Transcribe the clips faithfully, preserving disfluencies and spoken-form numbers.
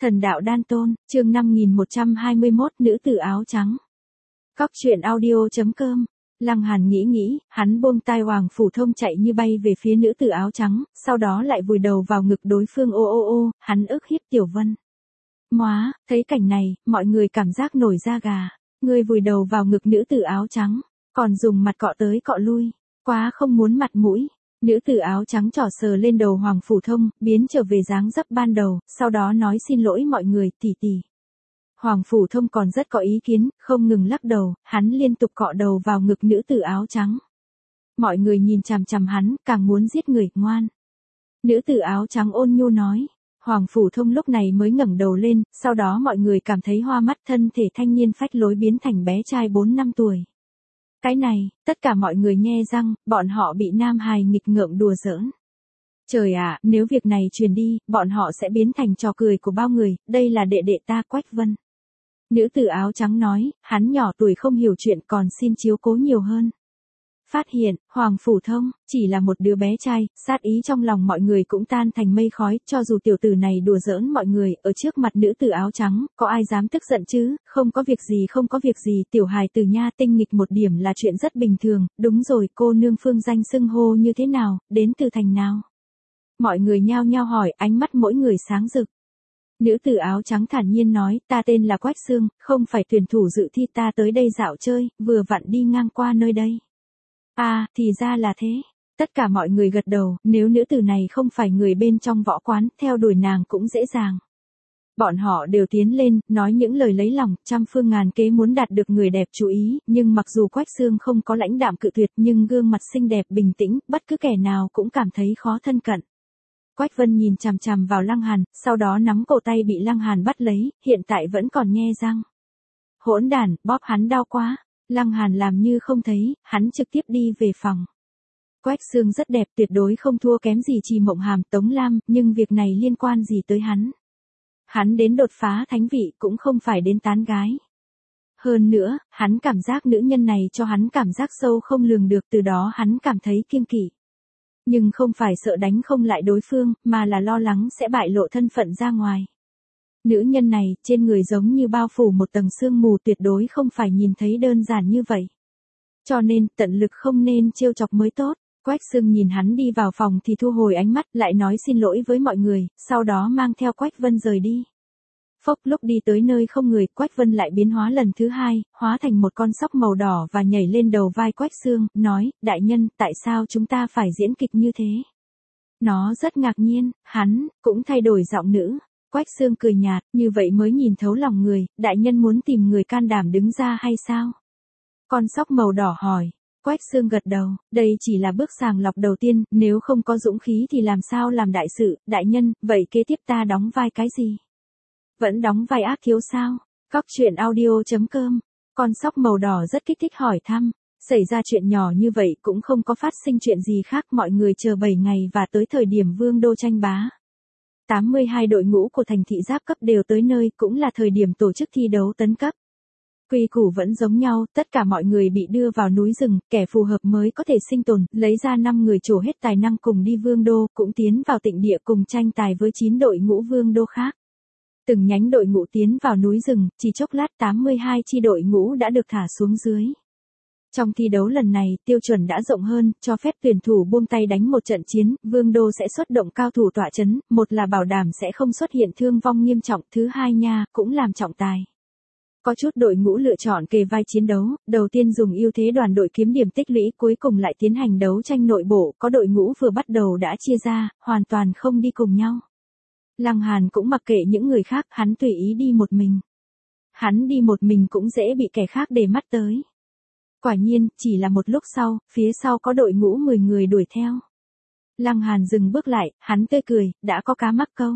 Thần đạo đan tôn, chương năm nghìn một trăm hai mươi mốt, nữ tử áo trắng. Cóc truyện audio chấm com. Lăng Hàn nghĩ nghĩ, hắn buông tai Hoàng Phủ Thông chạy như bay về phía nữ tử áo trắng, sau đó lại vùi đầu vào ngực đối phương ô ô ô, hắn ức hiếp Tiểu Vân. Móa, thấy cảnh này, mọi người cảm giác nổi da gà. Ngươi vùi đầu vào ngực nữ tử áo trắng, còn dùng mặt cọ tới cọ lui, quá không muốn mặt mũi. Nữ tử áo trắng trỏ sờ lên đầu Hoàng Phủ Thông, biến trở về dáng dấp ban đầu, sau đó nói xin lỗi mọi người, tỷ tỷ. Hoàng Phủ Thông còn rất có ý kiến, không ngừng lắc đầu, hắn liên tục cọ đầu vào ngực nữ tử áo trắng. Mọi người nhìn chằm chằm hắn, càng muốn giết người, ngoan. Nữ tử áo trắng ôn nhu nói. Hoàng Phủ Thông lúc này mới ngẩng đầu lên, sau đó mọi người cảm thấy hoa mắt, thân thể thanh niên phách lối biến thành bé trai bốn năm tuổi. Cái này, tất cả mọi người nhe răng, bọn họ bị nam hài nghịch ngợm đùa giỡn. Trời ạ, nếu việc này truyền đi, bọn họ sẽ biến thành trò cười của bao người, đây là đệ đệ ta Quách Vân. Nữ tử áo trắng nói, hắn nhỏ tuổi không hiểu chuyện còn xin chiếu cố nhiều hơn. Phát hiện, Hoàng Phủ Thông, chỉ là một đứa bé trai, sát ý trong lòng mọi người cũng tan thành mây khói, cho dù tiểu tử này đùa giỡn mọi người, ở trước mặt nữ tử áo trắng, có ai dám tức giận chứ, không có việc gì không có việc gì, tiểu hài từ nha tinh nghịch một điểm là chuyện rất bình thường, đúng rồi, cô nương phương danh xưng hô như thế nào, đến từ thành nào. Mọi người nhao nhao hỏi, ánh mắt mỗi người sáng rực. Nữ tử áo trắng thản nhiên nói, ta tên là Quách Sương, không phải tuyển thủ dự thi, ta tới đây dạo chơi, vừa vặn đi ngang qua nơi đây. À, thì ra là thế. Tất cả mọi người gật đầu, nếu nữ tử này không phải người bên trong võ quán, theo đuổi nàng cũng dễ dàng. Bọn họ đều tiến lên, nói những lời lấy lòng, trăm phương ngàn kế muốn đạt được người đẹp chú ý, nhưng mặc dù Quách Sương không có lãnh đạm cự tuyệt nhưng gương mặt xinh đẹp bình tĩnh, bất cứ kẻ nào cũng cảm thấy khó thân cận. Quách Vân nhìn chằm chằm vào Lăng Hàn, sau đó nắm cổ tay bị Lăng Hàn bắt lấy, hiện tại vẫn còn nhe răng. Hỗn đản, bóp hắn đau quá. Lăng Hàn làm như không thấy, hắn trực tiếp đi về phòng. Quách Sương rất đẹp, tuyệt đối không thua kém gì Trì Mộng Hàm, Tống Lam, nhưng việc này liên quan gì tới hắn? Hắn đến đột phá thánh vị cũng không phải đến tán gái. Hơn nữa, hắn cảm giác nữ nhân này cho hắn cảm giác sâu không lường được, từ đó hắn cảm thấy kiêng kỵ. Nhưng không phải sợ đánh không lại đối phương, mà là lo lắng sẽ bại lộ thân phận ra ngoài. Nữ nhân này, trên người giống như bao phủ một tầng sương mù, tuyệt đối không phải nhìn thấy đơn giản như vậy. Cho nên, tận lực không nên trêu chọc mới tốt. Quách Sương nhìn hắn đi vào phòng thì thu hồi ánh mắt, lại nói xin lỗi với mọi người, sau đó mang theo Quách Vân rời đi. Phốc, lúc đi tới nơi không người, Quách Vân lại biến hóa lần thứ hai, hóa thành một con sóc màu đỏ và nhảy lên đầu vai Quách Sương, nói, đại nhân, tại sao chúng ta phải diễn kịch như thế? Nó rất ngạc nhiên, hắn, cũng thay đổi giọng nữ. Quách Sương cười nhạt, như vậy mới nhìn thấu lòng người, đại nhân muốn tìm người can đảm đứng ra hay sao? Con sóc màu đỏ hỏi. Quách Sương gật đầu, đây chỉ là bước sàng lọc đầu tiên, nếu không có dũng khí thì làm sao làm đại sự, đại nhân, vậy kế tiếp ta đóng vai cái gì? Vẫn đóng vai ác thiếu sao? Cóc truyện audio chấm com. Con sóc màu đỏ rất kích thích hỏi thăm. Xảy ra chuyện nhỏ như vậy cũng không có phát sinh chuyện gì khác, mọi người chờ bảy ngày và tới thời điểm vương đô tranh bá. tám mươi hai đội ngũ của thành thị giáp cấp đều tới nơi, cũng là thời điểm tổ chức thi đấu tấn cấp. Quy củ vẫn giống nhau, tất cả mọi người bị đưa vào núi rừng, kẻ phù hợp mới có thể sinh tồn, lấy ra năm người trổ hết tài năng cùng đi vương đô, cũng tiến vào tịnh địa cùng tranh tài với chín đội ngũ vương đô khác. Từng nhánh đội ngũ tiến vào núi rừng, chỉ chốc lát tám mươi hai chi đội ngũ đã được thả xuống dưới. Trong thi đấu lần này, tiêu chuẩn đã rộng hơn, cho phép tuyển thủ buông tay đánh một trận chiến, vương đô sẽ xuất động cao thủ tọa chấn, một là bảo đảm sẽ không xuất hiện thương vong nghiêm trọng, thứ hai nha, cũng làm trọng tài. Có chút đội ngũ lựa chọn kề vai chiến đấu, đầu tiên dùng ưu thế đoàn đội kiếm điểm tích lũy, cuối cùng lại tiến hành đấu tranh nội bộ, có đội ngũ vừa bắt đầu đã chia ra, hoàn toàn không đi cùng nhau. Lăng Hàn cũng mặc kệ những người khác, hắn tùy ý đi một mình. Hắn đi một mình cũng dễ bị kẻ khác để mắt tới. Quả nhiên, chỉ là một lúc sau, phía sau có đội ngũ mười người đuổi theo. Lăng Hàn dừng bước lại, hắn tươi cười, đã có cá mắc câu.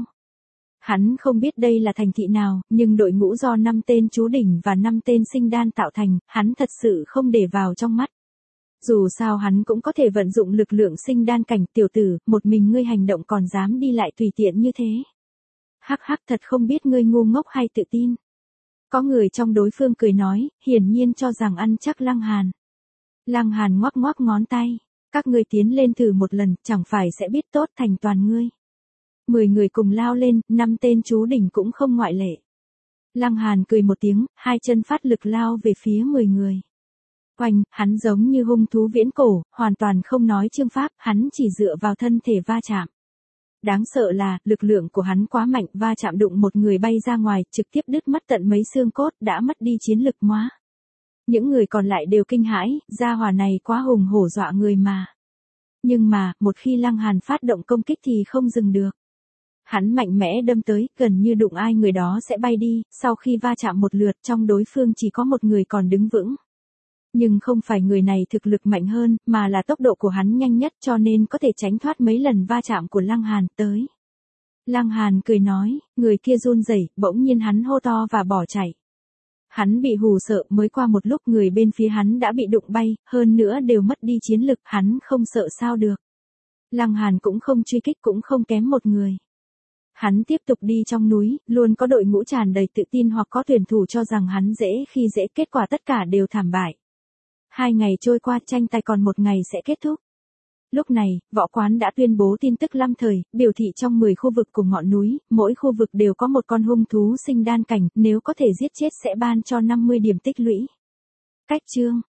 Hắn không biết đây là thành thị nào, nhưng đội ngũ do năm tên chú đỉnh và năm tên sinh đan tạo thành, hắn thật sự không để vào trong mắt. Dù sao hắn cũng có thể vận dụng lực lượng sinh đan cảnh, tiểu tử, một mình ngươi hành động còn dám đi lại tùy tiện như thế. Hắc hắc, thật không biết ngươi ngu ngốc hay tự tin. Có người trong đối phương cười nói, hiển nhiên cho rằng ăn chắc Lăng Hàn. Lăng Hàn ngoắc ngoắc ngón tay, các ngươi tiến lên thử một lần, chẳng phải sẽ biết tốt thành toàn ngươi. mười người cùng lao lên, năm tên chú đỉnh cũng không ngoại lệ. Lăng Hàn cười một tiếng, hai chân phát lực lao về phía mười người. Oanh, hắn giống như hung thú viễn cổ, hoàn toàn không nói chương pháp, hắn chỉ dựa vào thân thể va chạm. Đáng sợ là, lực lượng của hắn quá mạnh, va chạm đụng một người bay ra ngoài, trực tiếp đứt mất tận mấy xương cốt, đã mất đi chiến lực hóa. Những người còn lại đều kinh hãi, gia hỏa này quá hùng hổ dọa người mà. Nhưng mà, một khi Lăng Hàn phát động công kích thì không dừng được. Hắn mạnh mẽ đâm tới, gần như đụng ai người đó sẽ bay đi, sau khi va chạm một lượt trong đối phương chỉ có một người còn đứng vững. Nhưng không phải người này thực lực mạnh hơn, mà là tốc độ của hắn nhanh nhất cho nên có thể tránh thoát mấy lần va chạm của Lăng Hàn tới. Lăng Hàn cười nói, người kia run rẩy, bỗng nhiên hắn hô to và bỏ chạy. Hắn bị hù sợ, mới qua một lúc người bên phía hắn đã bị đụng bay, hơn nữa đều mất đi chiến lực, hắn không sợ sao được. Lăng Hàn cũng không truy kích cũng không kém một người. Hắn tiếp tục đi trong núi, luôn có đội ngũ tràn đầy tự tin hoặc có tuyển thủ cho rằng hắn dễ khi dễ, kết quả tất cả đều thảm bại. Hai ngày trôi qua, tranh tài còn một ngày sẽ kết thúc. Lúc này, võ quán đã tuyên bố tin tức lâm thời, biểu thị trong mười khu vực của ngọn núi, mỗi khu vực đều có một con hung thú sinh đan cảnh, nếu có thể giết chết sẽ ban cho năm mươi điểm tích lũy. Cách chương